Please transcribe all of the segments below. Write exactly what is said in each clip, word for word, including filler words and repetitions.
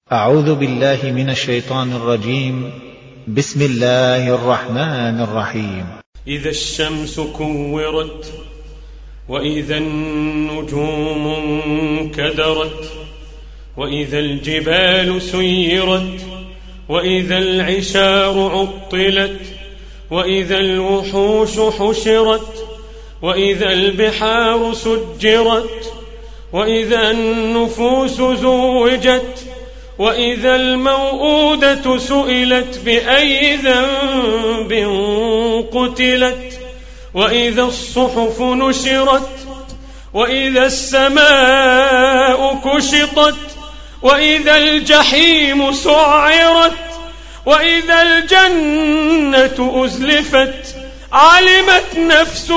أعوذ بالله من الشيطان الرجيم. بسم الله الرحمن الرحيم. إذا الشمس كورت وإذا النجوم انكدرت وإذا الجبال سيرت وإذا العشار عطلت وإذا الوحوش حشرت وإذا البحار سجرت وإذا النفوس زوجت وإذا الموءودة سئلت بأي ذنب قتلت وإذا الصحف نشرت وإذا السماء كشطت وإذا الجحيم سعرت وإذا الجنة أزلفت علمت نفس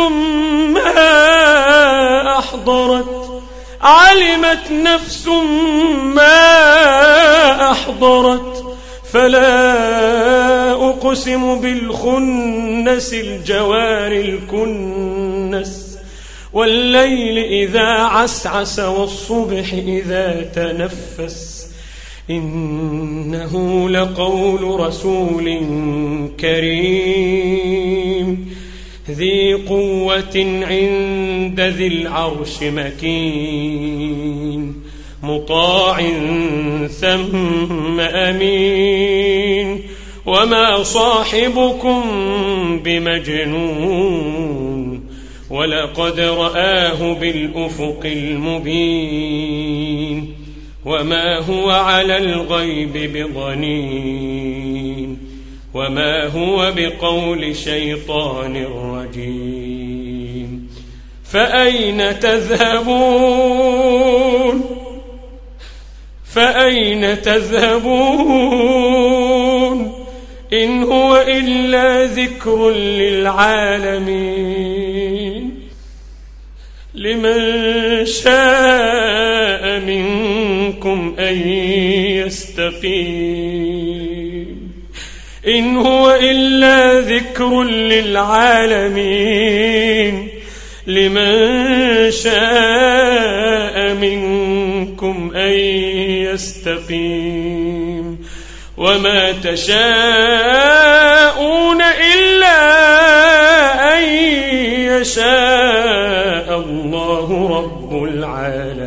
ما أحضرت علمت نفس ما أحضرت فلا أقسم بالخنس الجوار الكنس والليل إذا عسعس والصبح إذا تنفس إنه لقول رسول كريم ذي قوة عند ذي العرش مكين مطاع ثم أمين وما صاحبكم بمجنون ولقد رآه بالأفق المبين وما هو على الغيب بضنين وما هو بقول شيطان رجيم فأين تذهبون فأين تذهبون إن هو إلا ذكر للعالمين لمن شاء منكم أن يستقيم إن هو إلا ذكر للعالمين لمن شاء منكم أن يستقيم وما تشاءون إلا أن يشاء الله رب العالمين.